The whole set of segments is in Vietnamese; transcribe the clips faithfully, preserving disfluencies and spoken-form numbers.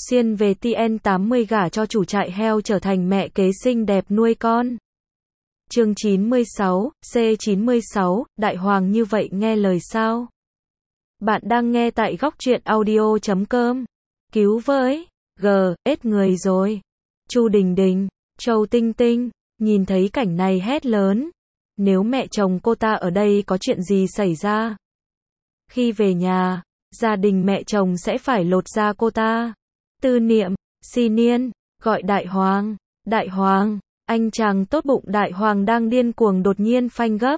Xuyên về T N tám mươi gả cho chủ trại heo trở thành mẹ kế xinh đẹp nuôi con. Chương chín mươi sáu, C chín mươi sáu, Đại Hoàng như vậy nghe lời sao? Bạn đang nghe tại góc truyện audio chấm com. Cứu với, G, ết người rồi. Chu Đình Đình, Châu Tinh Tinh, nhìn thấy cảnh này hét lớn. Nếu mẹ chồng cô ta ở đây có chuyện gì xảy ra? Khi về nhà, gia đình mẹ chồng sẽ phải lột da cô ta. Tư Niệm, Si Niên, gọi Đại Hoàng, Đại Hoàng, anh chàng tốt bụng Đại Hoàng đang điên cuồng đột nhiên phanh gấp.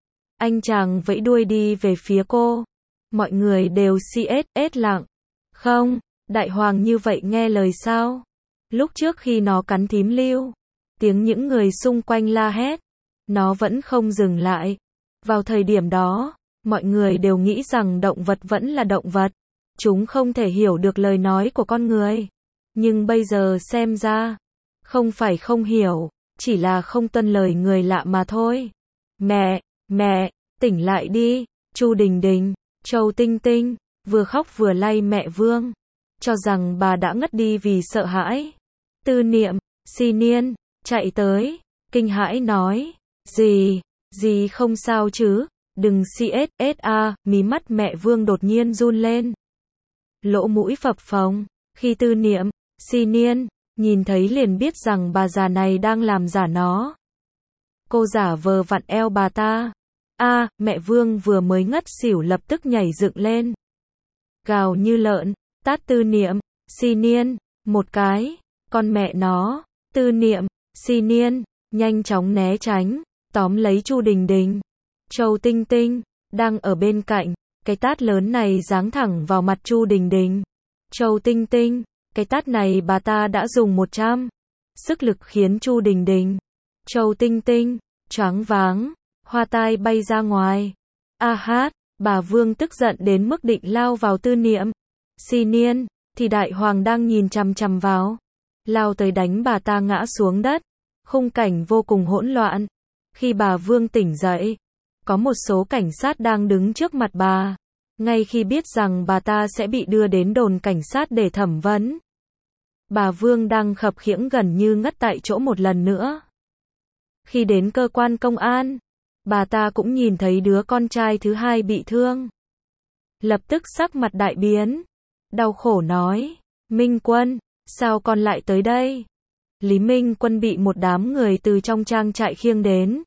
Anh chàng vẫy đuôi đi về phía cô. Mọi người đều si ết ết lặng. Không, Đại Hoàng như vậy nghe lời sao? Lúc trước khi nó cắn thím Lưu, tiếng những người xung quanh la hét, nó vẫn không dừng lại. Vào thời điểm đó, mọi người đều nghĩ rằng động vật vẫn là động vật. Chúng không thể hiểu được lời nói của con người. Nhưng bây giờ xem ra, không phải không hiểu, chỉ là không tuân lời người lạ mà thôi. Mẹ, mẹ, tỉnh lại đi. Chu Đình Đình, Châu Tinh Tinh, vừa khóc vừa lay mẹ Vương, cho rằng bà đã ngất đi vì sợ hãi. Tư Niệm, Si Niên, chạy tới, kinh hãi nói, gì, gì không sao chứ, đừng si ết ết a, mí mắt mẹ Vương đột nhiên run lên. Lỗ mũi phập phồng, khi Tư Niệm, Si Niên, nhìn thấy liền biết rằng bà già này đang làm giả nó. Cô giả vờ vặn eo bà ta. A, mẹ Vương vừa mới ngất xỉu lập tức nhảy dựng lên. Gào như lợn, tát Tư Niệm, Si Niên, một cái, con mẹ nó, Tư Niệm, Si Niên, nhanh chóng né tránh, tóm lấy Chu Đình Đình. Châu Tinh Tinh, đang ở bên cạnh, cái tát lớn này giáng thẳng vào mặt Chu Đình Đình. Châu Tinh Tinh, cái tát này bà ta đã dùng một trăm. Sức lực khiến Chu Đình Đình, Châu Tinh Tinh, choáng váng, hoa tai bay ra ngoài. A hát, bà Vương tức giận đến mức định lao vào Tư Niệm, Si Niên, thì Đại Hoàng đang nhìn chằm chằm vào. Lao tới đánh bà ta ngã xuống đất. Khung cảnh vô cùng hỗn loạn. Khi bà Vương tỉnh dậy, có một số cảnh sát đang đứng trước mặt bà. Ngay khi biết rằng bà ta sẽ bị đưa đến đồn cảnh sát để thẩm vấn, bà Vương đang khập khiễng gần như ngất tại chỗ một lần nữa. Khi đến cơ quan công an, bà ta cũng nhìn thấy đứa con trai thứ hai bị thương. Lập tức sắc mặt đại biến, đau khổ nói, Minh Quân, sao con lại tới đây? Lý Minh Quân bị một đám người từ trong trang trại khiêng đến.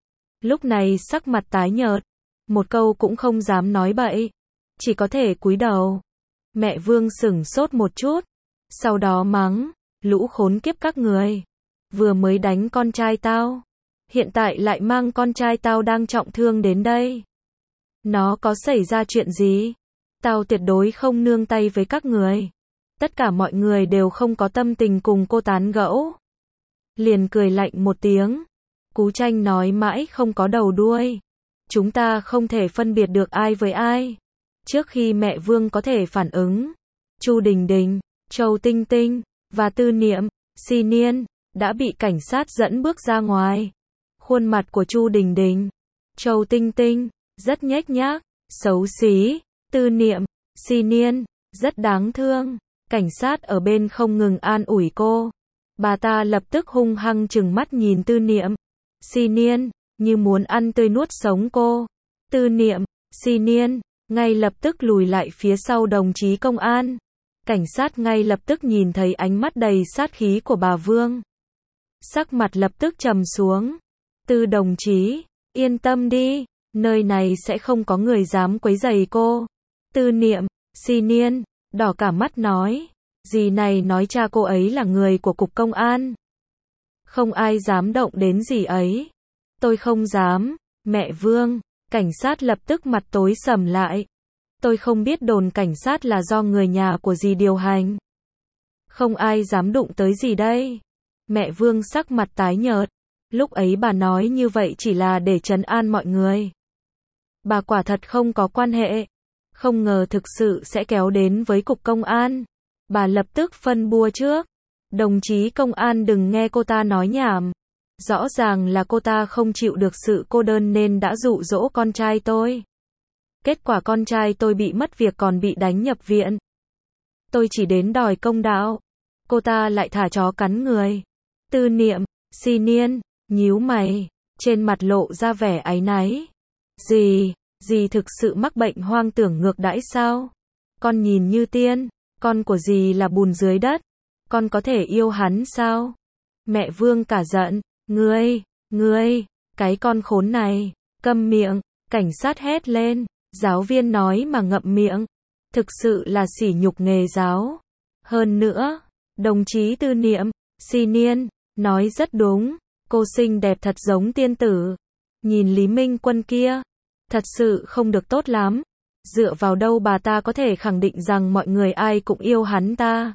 Lúc này sắc mặt tái nhợt, một câu cũng không dám nói bậy, chỉ có thể cúi đầu. Mẹ Vương sửng sốt một chút, sau đó mắng, lũ khốn kiếp các người, vừa mới đánh con trai tao, hiện tại lại mang con trai tao đang trọng thương đến đây. Nó có xảy ra chuyện gì? Tao tuyệt đối không nương tay với các người. Tất cả mọi người đều không có tâm tình cùng cô tán gẫu. Liền cười lạnh một tiếng. Cú Tranh nói mãi không có đầu đuôi. Chúng ta không thể phân biệt được ai với ai. Trước khi mẹ Vương có thể phản ứng, Chu Đình Đình, Châu Tinh Tinh, và Tư Niệm, Si Niên, đã bị cảnh sát dẫn bước ra ngoài. Khuôn mặt của Chu Đình Đình, Châu Tinh Tinh, rất nhếch nhác, xấu xí. Tư Niệm, Si Niên, rất đáng thương. Cảnh sát ở bên không ngừng an ủi cô. Bà ta lập tức hung hăng trừng mắt nhìn Tư Niệm, Si Niên, như muốn ăn tươi nuốt sống cô. Tư Niệm, Si Niên, ngay lập tức lùi lại phía sau đồng chí công an. Cảnh sát ngay lập tức nhìn thấy ánh mắt đầy sát khí của bà Vương. Sắc mặt lập tức trầm xuống. Tư đồng chí, yên tâm đi, nơi này sẽ không có người dám quấy rầy cô. Tư Niệm, Si Niên, đỏ cả mắt nói, dì này nói cha cô ấy là người của cục công an. Không ai dám động đến dì ấy. Tôi không dám. Mẹ Vương, cảnh sát lập tức mặt tối sầm lại. Tôi không biết đồn cảnh sát là do người nhà của dì điều hành. Không ai dám đụng tới dì đây. Mẹ Vương sắc mặt tái nhợt. Lúc ấy bà nói như vậy chỉ là để trấn an mọi người. Bà quả thật không có quan hệ. Không ngờ thực sự sẽ kéo đến với cục công an. Bà lập tức phân bua trước. Đồng chí công an đừng nghe cô ta nói nhảm. Rõ ràng là cô ta không chịu được sự cô đơn nên đã dụ dỗ con trai tôi. Kết quả con trai tôi bị mất việc còn bị đánh nhập viện. tôi chỉ đến đòi công đạo. Cô ta lại thả chó cắn người. Tư Niệm, Si Niên, nhíu mày, trên mặt lộ ra vẻ áy náy. Dì, dì thực sự mắc bệnh hoang tưởng ngược đãi sao? Con nhìn như tiên, con của dì là bùn dưới đất. Con có thể yêu hắn sao? Mẹ Vương cả giận. Ngươi, ngươi, cái con khốn này, câm miệng, cảnh sát hét lên. Giáo viên nói mà ngậm miệng. Thực sự là sỉ nhục nghề giáo. Hơn nữa, đồng chí Tư Niệm, Si Niên, nói rất đúng. Cô xinh đẹp thật giống tiên tử. Nhìn Lý Minh Quân kia, thật sự không được tốt lắm. Dựa vào đâu bà ta có thể khẳng định rằng mọi người ai cũng yêu hắn ta?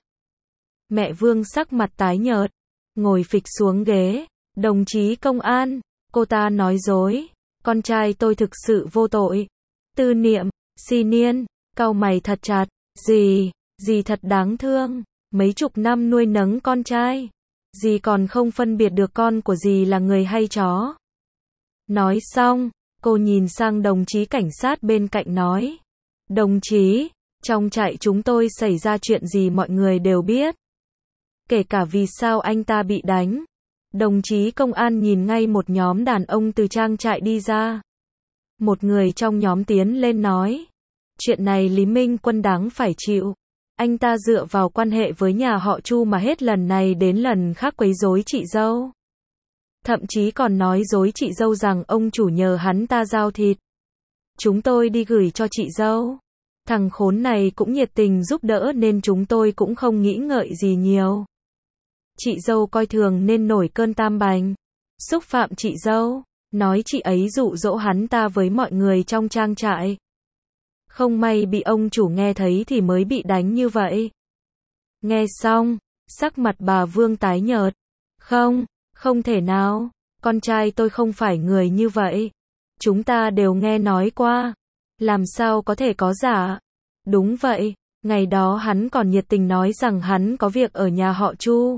Mẹ Vương sắc mặt tái nhợt, ngồi phịch xuống ghế. Đồng chí công an, cô ta nói dối. Con trai tôi thực sự vô tội. Tư Niệm, Si Niên, cau mày thật chặt. Dì, dì thật đáng thương. Mấy chục năm nuôi nấng con trai. Dì còn không phân biệt được con của dì là người hay chó. Nói xong, cô nhìn sang đồng chí cảnh sát bên cạnh nói. Đồng chí, trong trại chúng tôi xảy ra chuyện gì mọi người đều biết. Kể cả vì sao anh ta bị đánh. Đồng chí công an nhìn ngay một nhóm đàn ông từ trang trại đi ra. Một người trong nhóm tiến lên nói. Chuyện này Lý Minh Quân đáng phải chịu. Anh ta dựa vào quan hệ với nhà họ Chu mà hết lần này đến lần khác quấy rối chị dâu. Thậm chí còn nói dối chị dâu rằng ông chủ nhờ hắn ta giao thịt. Chúng tôi đi gửi cho chị dâu. Thằng khốn này cũng nhiệt tình giúp đỡ nên chúng tôi cũng không nghĩ ngợi gì nhiều. Chị dâu coi thường nên nổi cơn tam bành. Xúc phạm chị dâu, nói chị ấy dụ dỗ hắn ta với mọi người trong trang trại. Không may bị ông chủ nghe thấy thì mới bị đánh như vậy. Nghe xong, sắc mặt bà Vương tái nhợt. Không, không thể nào, con trai tôi không phải người như vậy. Chúng ta đều nghe nói qua. Làm sao có thể có giả? Đúng vậy, ngày đó hắn còn nhiệt tình nói rằng hắn có việc ở nhà họ Chu.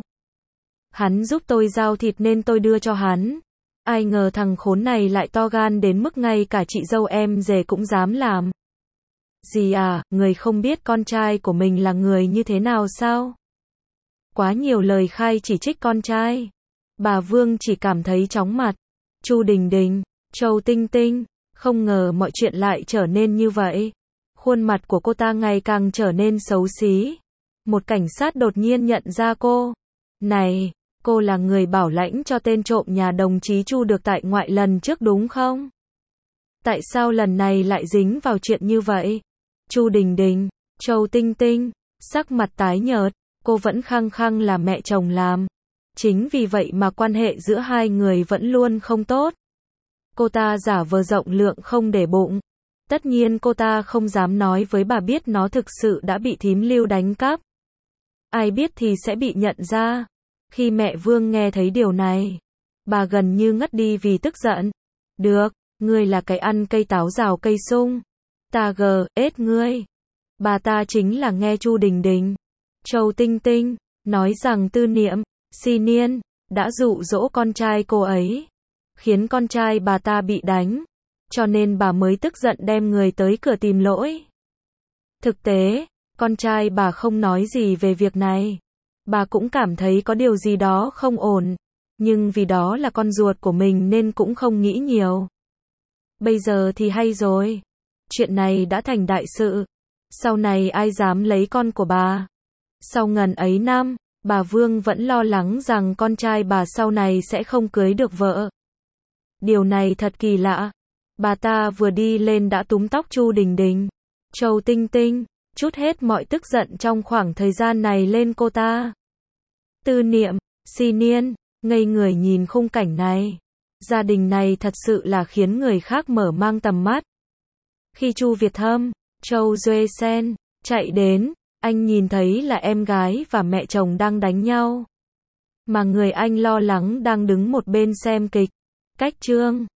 Hắn giúp tôi giao thịt nên tôi đưa cho hắn. Ai ngờ thằng khốn này lại to gan đến mức ngay cả chị dâu em rể cũng dám làm. Dì à, người không biết con trai của mình là người như thế nào sao? Quá nhiều lời khai chỉ trích con trai. Bà Vương chỉ cảm thấy chóng mặt. Chu Đình Đình, Châu Tinh Tinh, không ngờ mọi chuyện lại trở nên như vậy. Khuôn mặt của cô ta ngày càng trở nên xấu xí. Một cảnh sát đột nhiên nhận ra cô. Này, cô là người bảo lãnh cho tên trộm nhà đồng chí Chu được tại ngoại lần trước đúng không? Tại sao lần này lại dính vào chuyện như vậy? Chu Đình Đình, Châu Tinh Tinh, sắc mặt tái nhợt, cô vẫn khăng khăng là mẹ chồng làm. Chính vì vậy mà quan hệ giữa hai người vẫn luôn không tốt. Cô ta giả vờ rộng lượng không để bụng. Tất nhiên cô ta không dám nói với bà biết nó thực sự đã bị thím Lưu đánh cắp. Ai biết thì sẽ bị nhận ra. Khi mẹ Vương nghe thấy điều này, bà gần như ngất đi vì tức giận. Được, ngươi là cái ăn cây táo rào cây sung. Ta gờ, ết ngươi. Bà ta chính là nghe Chu Đình Đình, Châu Tinh Tinh, nói rằng Tư Niệm, Si Niên, đã dụ dỗ con trai cô ấy. Khiến con trai bà ta bị đánh. Cho nên bà mới tức giận đem người tới cửa tìm lỗi. Thực tế, con trai bà không nói gì về việc này. Bà cũng cảm thấy có điều gì đó không ổn. Nhưng vì đó là con ruột của mình nên cũng không nghĩ nhiều. Bây giờ thì hay rồi. Chuyện này đã thành đại sự. Sau này ai dám lấy con của bà? Sau ngần ấy năm, bà Vương vẫn lo lắng rằng con trai bà sau này sẽ không cưới được vợ. Điều này thật kỳ lạ. Bà ta vừa đi lên đã túm tóc Chu Đình Đình, Châu Tinh Tinh, trút hết mọi tức giận trong khoảng thời gian này lên cô ta. Tư Niệm, Si Niên, ngây người nhìn khung cảnh này. Gia đình này thật sự là khiến người khác mở mang tầm mắt. Khi Chu Việt Hâm, Châu Duệ Sen chạy đến, anh nhìn thấy là em gái và mẹ chồng đang đánh nhau. Mà người anh lo lắng đang đứng một bên xem kịch. Cách chương